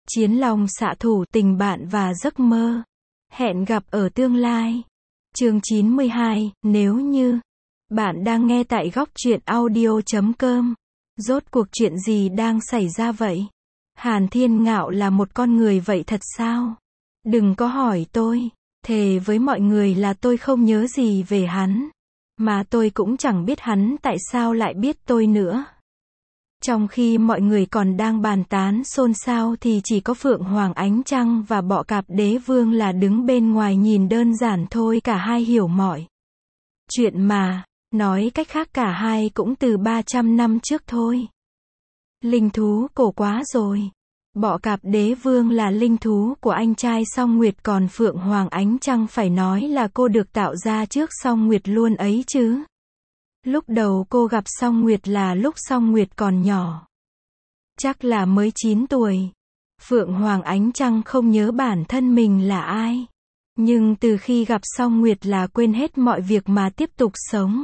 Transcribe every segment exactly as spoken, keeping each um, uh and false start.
Chiến long xạ thủ, tình bạn và giấc mơ. Hẹn gặp ở tương lai. Chương chín mươi hai, nếu như. Bạn đang nghe tại góc truyện audio chấm com. Rốt cuộc chuyện gì đang xảy ra vậy? Hàn Thiên Ngạo là một con người vậy thật sao? Đừng có hỏi tôi. Thề với mọi người là tôi không nhớ gì về hắn. Mà tôi cũng chẳng biết hắn tại sao lại biết tôi nữa. Trong khi mọi người còn đang bàn tán xôn xao thì chỉ có Phượng Hoàng Ánh Trăng và Bọ Cạp Đế Vương là đứng bên ngoài nhìn đơn giản thôi, cả hai hiểu mọi chuyện mà, nói cách khác cả hai cũng từ ba trăm năm trước thôi. Linh thú cổ quá rồi. Bọ Cạp Đế Vương là linh thú của anh trai Song Nguyệt, còn Phượng Hoàng Ánh Trăng phải nói là cô được tạo ra trước Song Nguyệt luôn ấy chứ. Lúc đầu cô gặp Song Nguyệt là lúc Song Nguyệt còn nhỏ. Chắc là mới chín tuổi. Phượng Hoàng Ánh Trăng không nhớ bản thân mình là ai. Nhưng từ khi gặp Song Nguyệt là quên hết mọi việc mà tiếp tục sống.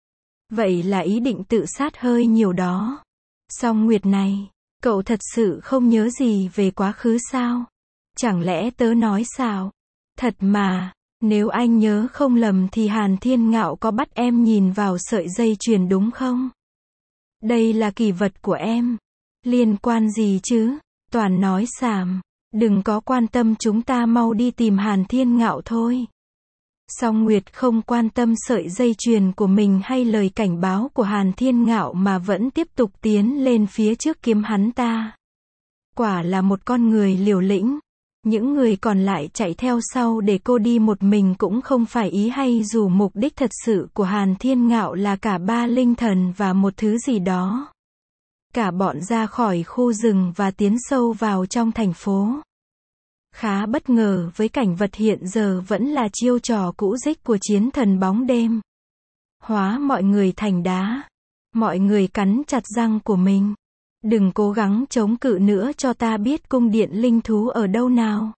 Vậy là ý định tự sát hơi nhiều đó. Song Nguyệt này, cậu thật sự không nhớ gì về quá khứ sao? Chẳng lẽ tớ nói sao? Thật mà. Nếu anh nhớ không lầm thì Hàn Thiên Ngạo có bắt em nhìn vào sợi dây chuyền đúng không? Đây là kỷ vật của em. Liên quan gì chứ? Toàn nói xàm. Đừng có quan tâm, chúng ta mau đi tìm Hàn Thiên Ngạo thôi. Song Nguyệt không quan tâm sợi dây chuyền của mình hay lời cảnh báo của Hàn Thiên Ngạo mà vẫn tiếp tục tiến lên phía trước kiếm hắn ta. Quả là một con người liều lĩnh. Những người còn lại chạy theo sau để cô đi một mình cũng không phải ý hay, dù mục đích thật sự của Hàn Thiên Ngạo là cả ba linh thần và một thứ gì đó. Cả bọn ra khỏi khu rừng và tiến sâu vào trong thành phố. Khá bất ngờ với cảnh vật hiện giờ vẫn là chiêu trò cũ rích của chiến thần bóng đêm. Hóa mọi người thành đá. Mọi người cắn chặt răng của mình. Đừng cố gắng chống cự nữa, cho ta biết cung điện linh thú ở đâu nào.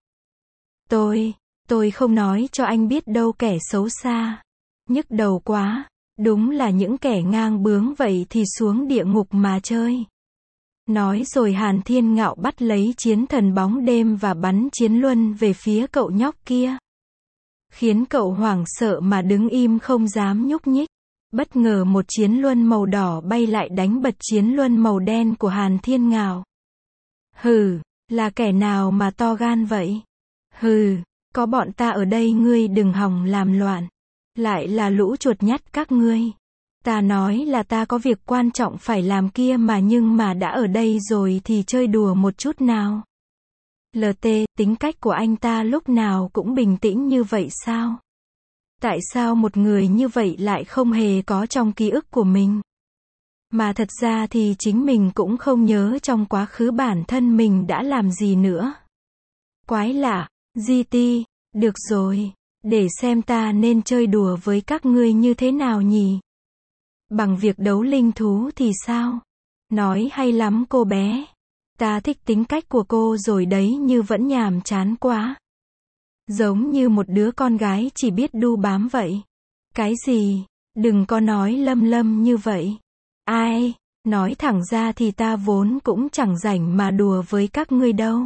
Tôi, tôi không nói cho anh biết đâu, kẻ xấu xa. Nhức đầu quá, đúng là những kẻ ngang bướng, vậy thì xuống địa ngục mà chơi. Nói rồi Hàn Thiên Ngạo bắt lấy chiến thần bóng đêm và bắn chiến luân về phía cậu nhóc kia. Khiến cậu hoảng sợ mà đứng im không dám nhúc nhích. Bất ngờ một chiến luân màu đỏ bay lại đánh bật chiến luân màu đen của Hàn Thiên Ngạo. Hừ, là kẻ nào mà to gan vậy? Hừ, có bọn ta ở đây, ngươi đừng hòng làm loạn. Lại là lũ chuột nhắt các ngươi. Ta nói là ta có việc quan trọng phải làm kia mà, nhưng mà đã ở đây rồi thì chơi đùa một chút nào. lờ tê, tính cách của anh ta lúc nào cũng bình tĩnh như vậy sao? Tại sao một người như vậy lại không hề có trong ký ức của mình? Mà thật ra thì chính mình cũng không nhớ trong quá khứ bản thân mình đã làm gì nữa. Quái lạ, giê tê, được rồi, để xem ta nên chơi đùa với các ngươi như thế nào nhỉ? Bằng việc đấu linh thú thì sao? Nói hay lắm cô bé. Ta thích tính cách của cô rồi đấy, như vẫn nhàm chán quá. Giống như một đứa con gái chỉ biết đu bám vậy. Cái gì? Đừng có nói lâm lâm như vậy. Ai? Nói thẳng ra thì ta vốn cũng chẳng rảnh mà đùa với các ngươi đâu.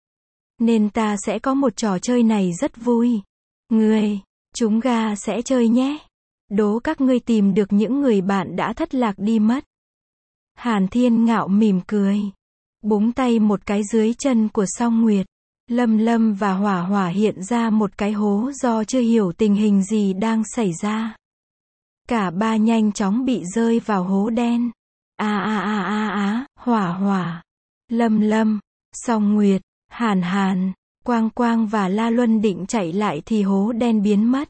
Nên ta sẽ có một trò chơi này rất vui. Ngươi, chúng ga sẽ chơi nhé. Đố các ngươi tìm được những người bạn đã thất lạc đi mất. Hàn Thiên Ngạo mỉm cười. Búng tay một cái dưới chân của Song Nguyệt. Lâm Lâm và Hỏa Hỏa hiện ra một cái hố do chưa hiểu tình hình gì đang xảy ra. Cả ba nhanh chóng bị rơi vào hố đen. A a a a a, Hỏa Hỏa, Lâm Lâm, Song Nguyệt, Hàn Hàn, Quang Quang và La Luân định chạy lại thì hố đen biến mất.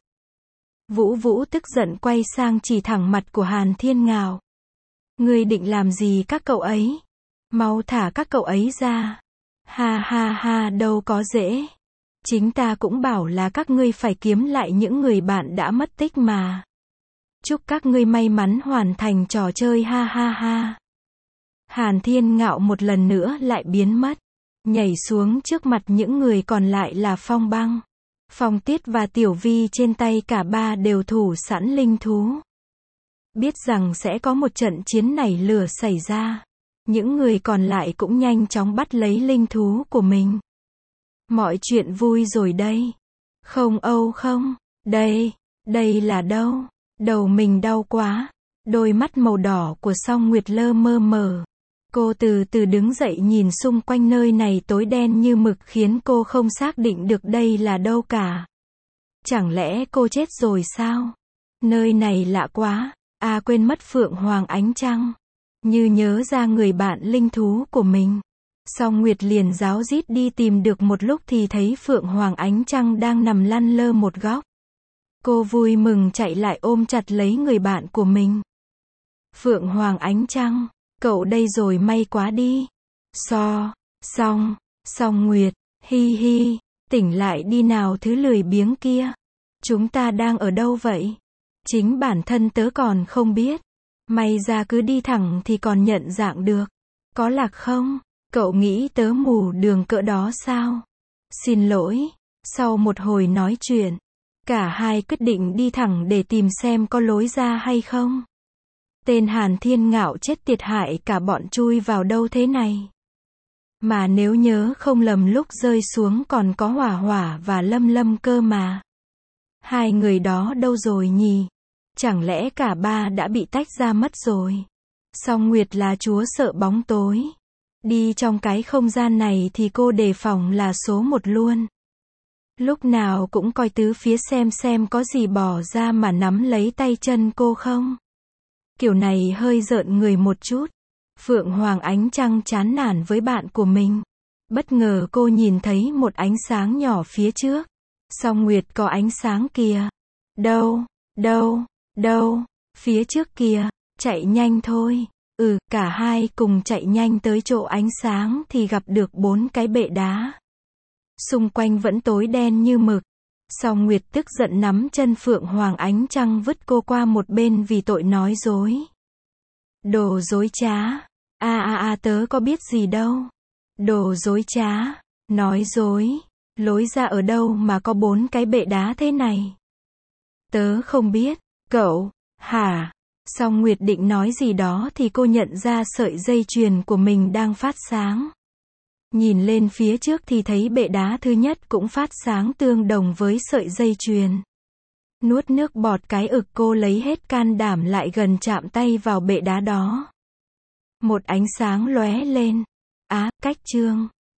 Vũ Vũ tức giận quay sang chỉ thẳng mặt của Hàn Thiên Ngạo. Ngươi định làm gì các cậu ấy? Mau thả các cậu ấy ra. Ha ha ha, đâu có dễ. Chính ta cũng bảo là các ngươi phải kiếm lại những người bạn đã mất tích mà. Chúc các ngươi may mắn hoàn thành trò chơi, ha ha ha. Hàn Thiên Ngạo một lần nữa lại biến mất. Nhảy xuống trước mặt những người còn lại là Phong Băng, Phong Tiết và Tiểu Vi, trên tay cả ba đều thủ sẵn linh thú. Biết rằng sẽ có một trận chiến nảy lửa xảy ra. Những người còn lại cũng nhanh chóng bắt lấy linh thú của mình. Mọi chuyện vui rồi đây. Không Âu không, đây, đây là đâu? Đầu mình đau quá. Đôi mắt màu đỏ của Song Nguyệt lơ mơ mờ. Cô từ từ đứng dậy nhìn xung quanh, nơi này tối đen như mực khiến cô không xác định được đây là đâu cả. Chẳng lẽ cô chết rồi sao? Nơi này lạ quá. À quên mất Phượng Hoàng Ánh Trăng. Như nhớ ra người bạn linh thú của mình. Song Nguyệt liền ráo rít đi tìm, được một lúc thì thấy Phượng Hoàng Ánh Trăng đang nằm lăn lơ một góc. Cô vui mừng chạy lại ôm chặt lấy người bạn của mình. Phượng Hoàng Ánh Trăng, cậu đây rồi, may quá đi. So, Song, Song Nguyệt, hi hi, tỉnh lại đi nào thứ lười biếng kia. Chúng ta đang ở đâu vậy? Chính bản thân tớ còn không biết. May ra cứ đi thẳng thì còn nhận dạng được. Có lạc không? Cậu nghĩ tớ mù đường cỡ đó sao? Xin lỗi. Sau một hồi nói chuyện, cả hai quyết định đi thẳng để tìm xem có lối ra hay không. Tên Hàn Thiên Ngạo chết tiệt, hại cả bọn chui vào đâu thế này. Mà nếu nhớ không lầm lúc rơi xuống còn có Hỏa Hỏa và Lâm Lâm cơ mà. Hai người đó đâu rồi nhỉ? Chẳng lẽ cả ba đã bị tách ra mất rồi? Song Nguyệt là chúa sợ bóng tối. Đi trong cái không gian này thì cô đề phòng là số một luôn. Lúc nào cũng coi tứ phía xem xem có gì bỏ ra mà nắm lấy tay chân cô không. Kiểu này hơi rợn người một chút. Phượng Hoàng Ánh Trăng chán nản với bạn của mình. Bất ngờ cô nhìn thấy một ánh sáng nhỏ phía trước. Song Nguyệt, có ánh sáng kìa. Đâu, đâu, đâu, phía trước kìa, chạy nhanh thôi. Ừ, cả hai cùng chạy nhanh tới chỗ ánh sáng thì gặp được bốn cái bệ đá. Xung quanh vẫn tối đen như mực. Song Nguyệt tức giận nắm chân Phượng Hoàng Ánh Trăng vứt cô qua một bên vì tội nói dối. Đồ dối trá. A a a tớ có biết gì đâu. Đồ dối trá. Nói dối. Lối ra ở đâu mà có bốn cái bệ đá thế này? Tớ không biết. Cậu, hả? Song Nguyệt định nói gì đó thì cô nhận ra sợi dây chuyền của mình đang phát sáng. Nhìn lên phía trước thì thấy bệ đá thứ nhất cũng phát sáng tương đồng với sợi dây chuyền. Nuốt nước bọt cái ực, cô lấy hết can đảm lại gần chạm tay vào bệ đá đó. Một ánh sáng lóe lên. Á, cách chương.